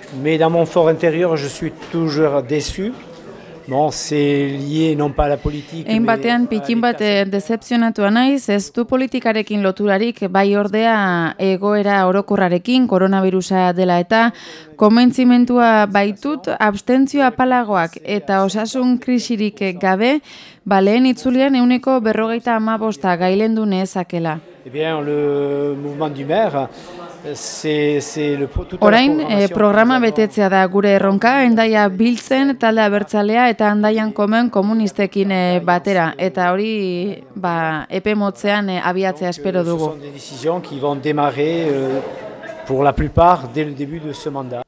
mais dans mon fort intérieur, je suis toujours déçu. Bon, c'est lié non pas à la politique, Hein mais batean à pikin bat l'état. dezepzionatua naiz, ez du politikarekin loturarik, bai ordea egoera orokorrarekin, koronavirusa dela eta, konbentzimendua baitut abstentzio apalagoak eta osasun krisirik gabe, lehen itzulian 55% gailendu nezakela. Eh bien, le mouvement du maire, toute la Orain, programmation que nous programa avons. betetzea da gure erronka, Hendaia biltzen, talde abertzalea eta Hendaian komen komunistekin batera. Eta hori epe motzean abiatzea espero Ce dugu. sont des décisions qui vont démarrer pour la plupart dès le début de ce mandat.